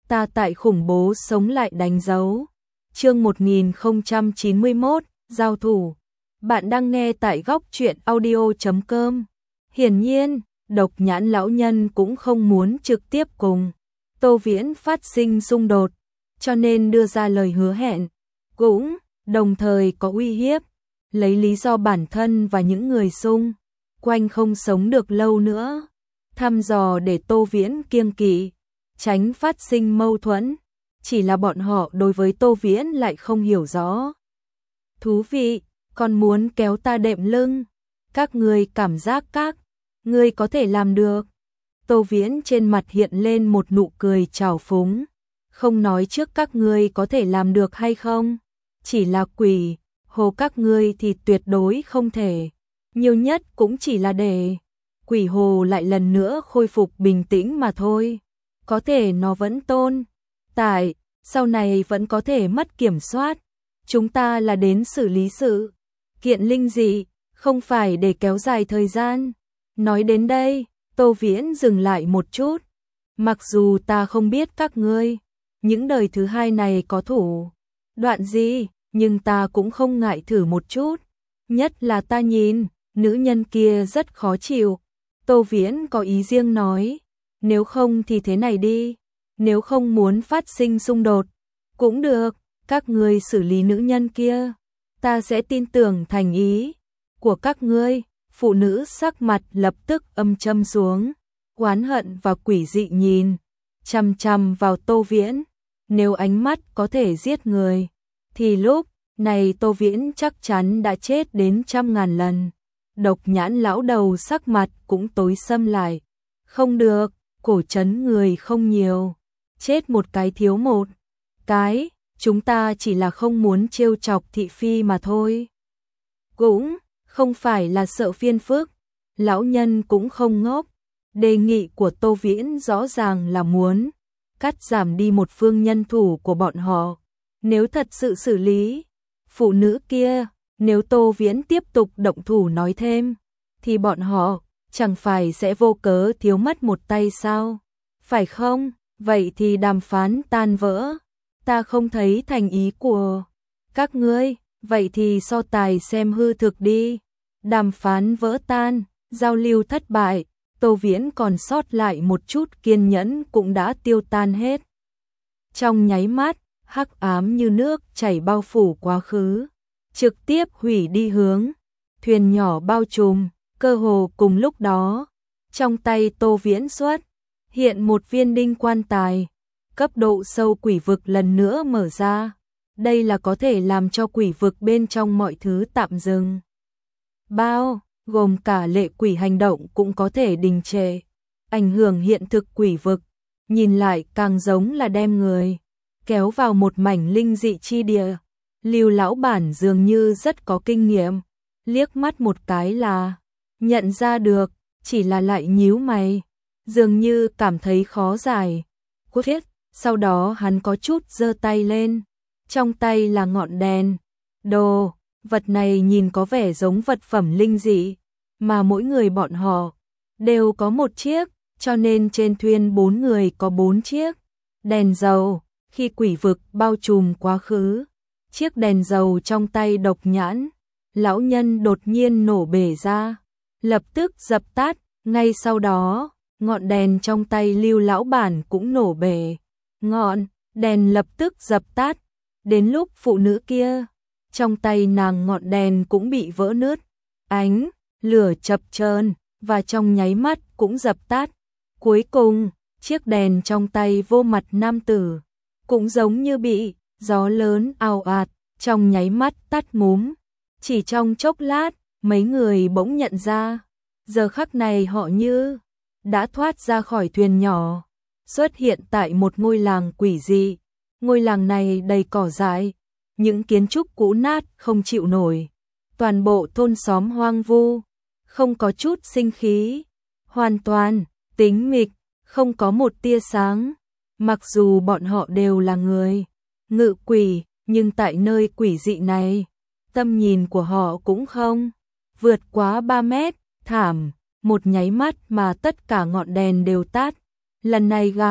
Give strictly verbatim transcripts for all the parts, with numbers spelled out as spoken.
ta tại khủng bố sống lại đánh dấu. Chương một nghìn không trăm chín mươi mốt, giao thủ. Bạn đang nghe tại góc truyện audio chấm com. Hiển nhiên, Độc Nhãn lão nhân cũng không muốn trực tiếp cùng Tô Viễn phát sinh xung đột, cho nên đưa ra lời hứa hẹn, cũng đồng thời có uy hiếp, lấy lý do bản thân và những người xung quanh không sống được lâu nữa, thăm dò để Tô Viễn kiêng kỵ, tránh phát sinh mâu thuẫn. Chỉ là bọn họ đối với Tô Viễn lại không hiểu rõ. Thú vị, còn muốn kéo ta đệm lưng, các ngươi cảm giác các ngươi có thể làm được. Tô Viễn trên mặt hiện lên một nụ cười trào phúng, không nói trước các ngươi có thể làm được hay không, chỉ là quỷ hồ các ngươi thì tuyệt đối không thể, nhiều nhất cũng chỉ là để quỷ hồ lại lần nữa khôi phục bình tĩnh mà thôi, có thể nó vẫn tồn tại, sau này vẫn có thể mất kiểm soát, chúng ta là đến xử lý sự kiện linh dị, không phải để kéo dài thời gian. Nói đến đây, Tô Viễn dừng lại một chút, mặc dù ta không biết các ngươi những đời thứ hai này có thủ đoạn gì, nhưng ta cũng không ngại thử một chút, nhất là ta nhìn nữ nhân kia rất khó chịu. Tô Viễn có ý riêng nói, nếu không thì thế này đi, nếu không muốn phát sinh xung đột, cũng được, các ngươi xử lý nữ nhân kia, ta sẽ tin tưởng thành ý của các ngươi. Phụ nữ sắc mặt lập tức âm châm xuống, oán hận và quỷ dị nhìn chằm chằm vào Tô Viễn, nếu ánh mắt có thể giết người, thì lúc này Tô Viễn chắc chắn đã chết đến trăm ngàn lần. Độc Nhãn lão đầu sắc mặt cũng tối sầm lại, không được, cổ trấn người không nhiều, chết một cái thiếu một cái, chúng ta chỉ là không muốn trêu chọc thị phi mà thôi. Cũng không phải là sợ phiền phức, lão nhân cũng không ngốc, đề nghị của Tô Viễn rõ ràng là muốn cắt giảm đi một phương nhân thủ của bọn họ, nếu thật sự xử lý phụ nữ kia, nếu Tô Viễn tiếp tục động thủ nói thêm, thì bọn họ chẳng phải sẽ vô cớ thiếu mất một tay sao, phải không? Vậy thì đàm phán tan vỡ, ta không thấy thành ý của các ngươi, vậy thì so tài xem hư thực đi. Đàm phán vỡ tan, giao lưu thất bại, Tô Viễn còn sót lại một chút kiên nhẫn cũng đã tiêu tan hết. Trong nháy mắt, hắc ám như nước chảy bao phủ quá khứ, trực tiếp hủy đi hướng thuyền nhỏ bao trùm, cơ hồ cùng lúc đó, trong tay Tô Viễn xuất hiện một viên đinh quan tài, cấp độ sâu quỷ vực lần nữa mở ra, đây là có thể làm cho quỷ vực bên trong mọi thứ tạm dừng. Bao gồm cả lệ quỷ hành động cũng có thể đình trệ, ảnh hưởng hiện thực quỷ vực, nhìn lại càng giống là đem người kéo vào một mảnh linh dị chi địa. Lưu lão bản dường như rất có kinh nghiệm, liếc mắt một cái là nhận ra được, chỉ là lại nhíu mày, dường như cảm thấy khó giải quyết. Sau đó hắn có chút giơ tay lên, trong tay là ngọn đèn. Đồ vật này nhìn có vẻ giống vật phẩm linh dị, mà mỗi người bọn họ đều có một chiếc, cho nên trên thuyền bốn người có bốn chiếc đèn dầu. Khi quỷ vực bao trùm quá khứ, chiếc đèn dầu trong tay Độc Nhãn lão nhân đột nhiên nổ bể ra, lập tức dập tắt, ngay sau đó, ngọn đèn trong tay Lưu lão bản cũng nổ bể, ngọn đèn lập tức dập tắt, đến lúc phụ nữ kia, trong tay nàng ngọn đèn cũng bị vỡ nứt, ánh lửa chập chờn và trong nháy mắt cũng dập tắt. Cuối cùng, chiếc đèn trong tay Vô Mặt nam tử cũng giống như bị gió lớn ào ạt, trong nháy mắt tắt ngúm. Chỉ trong chốc lát, mấy người bỗng nhận ra, giờ khắc này họ như đã thoát ra khỏi thuyền nhỏ, xuất hiện tại một ngôi làng quỷ dị. Ngôi làng này đầy cỏ dại, những kiến trúc cũ nát không chịu nổi, toàn bộ thôn xóm hoang vu, không có chút sinh khí, hoàn toàn tĩnh mịch, không có một tia sáng. Mặc dù bọn họ đều là người ngự quỷ, nhưng tại nơi quỷ dị này, tầm nhìn của họ cũng không vượt quá ba mét, thảm, một nháy mắt mà tất cả ngọn đèn đều tắt. Lần này gặp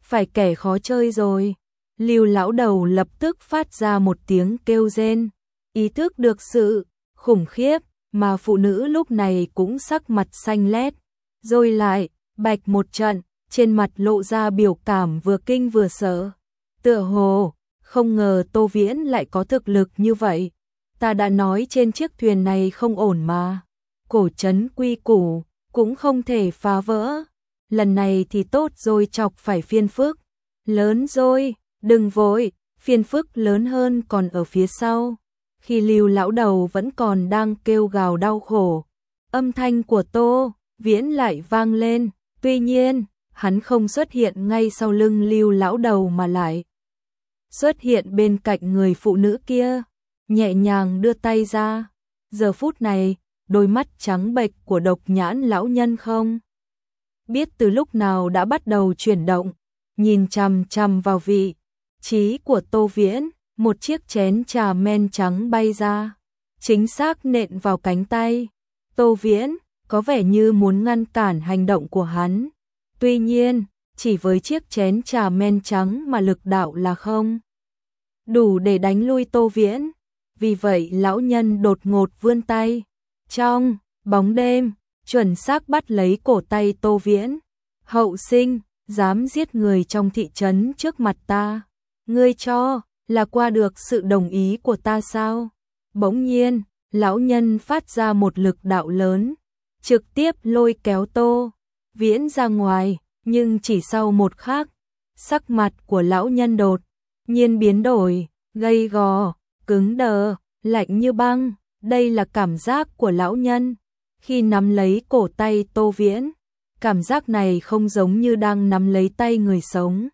phải kẻ khó chơi rồi. Lưu lão đầu lập tức phát ra một tiếng kêu rên, ý thức được sự khủng khiếp mà phụ nữ lúc này cũng sắc mặt xanh lét, rồi lại bạch một trận, trên mặt lộ ra biểu cảm vừa kinh vừa sợ. Tựa hồ không ngờ Tô Viễn lại có thực lực như vậy. Ta đã nói trên chiếc thuyền này không ổn mà. Cổ trấn quy củ cũng không thể phá vỡ. Lần này thì tốt rồi, chọc phải phiền phức lớn rồi, đừng vội, phiền phức lớn hơn còn ở phía sau. Khi Lưu lão đầu vẫn còn đang kêu gào đau khổ, âm thanh của Tô Viễn lại vang lên. Tuy nhiên, hắn không xuất hiện ngay sau lưng Lưu lão đầu mà lại xuất hiện bên cạnh người phụ nữ kia, nhẹ nhàng đưa tay ra. Giờ phút này, đôi mắt trắng bệch của Độc Nhãn lão nhân không biết từ lúc nào đã bắt đầu chuyển động, nhìn chằm chằm vào vị trí của Tô Viễn. Một chiếc chén trà men trắng bay ra, chính xác nện vào cánh tay Tô Viễn, có vẻ như muốn ngăn cản hành động của hắn. Tuy nhiên, chỉ với chiếc chén trà men trắng mà lực đạo là không đủ để đánh lui Tô Viễn. Vì vậy lão nhân đột ngột vươn tay, trong bóng đêm, chuẩn xác bắt lấy cổ tay Tô Viễn. Hậu sinh, dám giết người trong thị trấn trước mặt ta, ngươi cho là qua được sự đồng ý của ta sao? Bỗng nhiên, lão nhân phát ra một lực đạo lớn, trực tiếp lôi kéo Tô Viễn ra ngoài, nhưng chỉ sau một khắc, sắc mặt của lão nhân đột nhiên biến đổi, gay gò, cứng đờ, lạnh như băng. Đây là cảm giác của lão nhân khi nắm lấy cổ tay Tô Viễn. Cảm giác này không giống như đang nắm lấy tay người sống.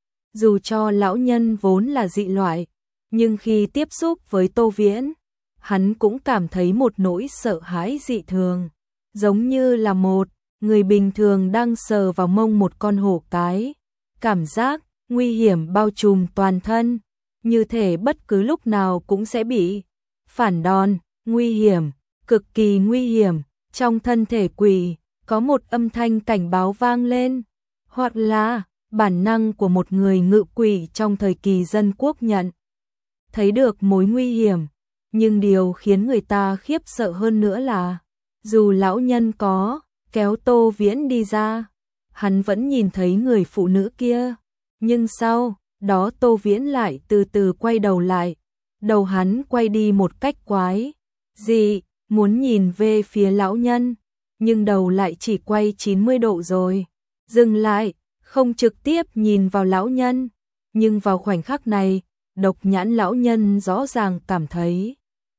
Dù cho lão nhân vốn là dị loại, nhưng khi tiếp xúc với Tô Viễn, hắn cũng cảm thấy một nỗi sợ hãi dị thường, giống như là một người bình thường đang sờ vào mông một con hổ cái. Cảm giác nguy hiểm bao trùm toàn thân, như thể bất cứ lúc nào cũng sẽ bị phản đòn. Nguy hiểm, cực kỳ nguy hiểm. Trong thân thể quỷ có một âm thanh cảnh báo vang lên, hoặc là bản năng của một người ngự quỷ trong thời kỳ dân quốc nhận thấy được mối nguy hiểm. Nhưng điều khiến người ta khiếp sợ hơn nữa là, dù lão nhân có kéo Tô Viễn đi ra, hắn vẫn nhìn thấy người phụ nữ kia. Nhưng sau đó Tô Viễn lại từ từ quay đầu lại, đầu hắn quay đi một cách quái dị, muốn nhìn về phía lão nhân, nhưng đầu lại chỉ quay chín mươi độ rồi dừng lại, không trực tiếp nhìn vào lão nhân. Nhưng vào khoảnh khắc này, Độc Nhãn lão nhân rõ ràng cảm thấy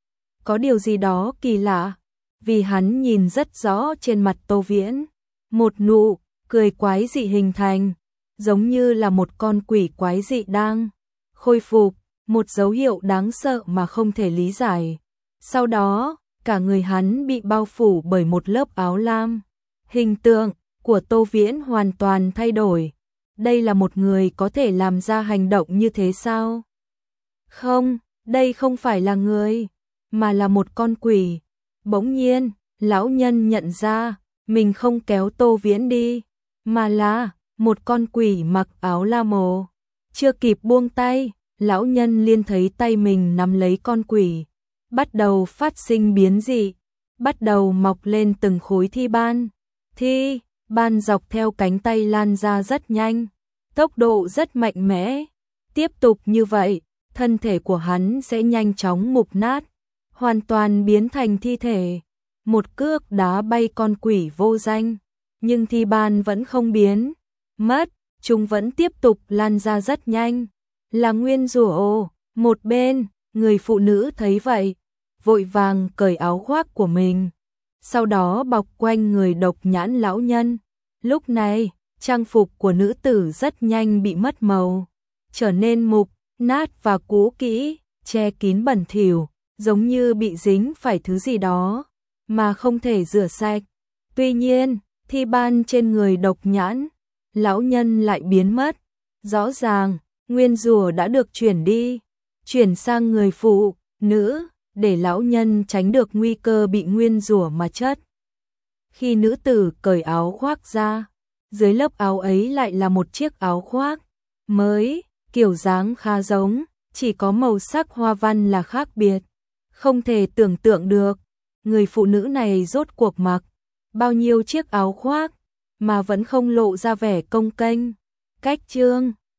có điều gì đó kỳ lạ, vì hắn nhìn rất rõ trên mặt Tô Viễn, một nụ cười quái dị hình thành, giống như là một con quỷ quái dị đang khôi phục, một dấu hiệu đáng sợ mà không thể lý giải. Sau đó, cả người hắn bị bao phủ bởi một lớp áo lam. Hình tượng của Tô Viễn hoàn toàn thay đổi. Đây là một người có thể làm ra hành động như thế sao? Không, đây không phải là người, mà là một con quỷ. Bỗng nhiên, lão nhân nhận ra, mình không kéo Tô Viễn đi, mà là một con quỷ mặc áo lam mồ. Chưa kịp buông tay, lão nhân liền thấy tay mình nắm lấy con quỷ, bắt đầu phát sinh biến dị, bắt đầu mọc lên từng khối thi ban. Thi ban dọc theo cánh tay lan ra rất nhanh, tốc độ rất mạnh mẽ. Tiếp tục như vậy, thân thể của hắn sẽ nhanh chóng mục nát, hoàn toàn biến thành thi thể. Một cước đá bay con quỷ vô danh, nhưng thi ban vẫn không biến mất, chúng vẫn tiếp tục lan ra rất nhanh. Là nguyên rủa. Một bên, người phụ nữ thấy vậy, vội vàng cởi áo khoác của mình, sau đó bọc quanh người Độc Nhãn lão nhân. Lúc này, trang phục của nữ tử rất nhanh bị mất màu, trở nên mục nát và cũ kỹ, che kín bẩn thỉu, giống như bị dính phải thứ gì đó mà không thể rửa sạch. Tuy nhiên, thi ban trên người Độc Nhãn lão nhân lại biến mất. Rõ ràng, nguyên rủa đã được chuyển đi, chuyển sang người phụ nữ, để lão nhân tránh được nguy cơ bị nguyên rủa mà chết. Khi nữ tử cởi áo khoác ra, dưới lớp áo ấy lại là một chiếc áo khoác mới, kiểu dáng khá giống, chỉ có màu sắc hoa văn là khác biệt. Không thể tưởng tượng được, người phụ nữ này rốt cuộc mặc bao nhiêu chiếc áo khoác mà vẫn không lộ ra vẻ cồng kềnh. Cách chương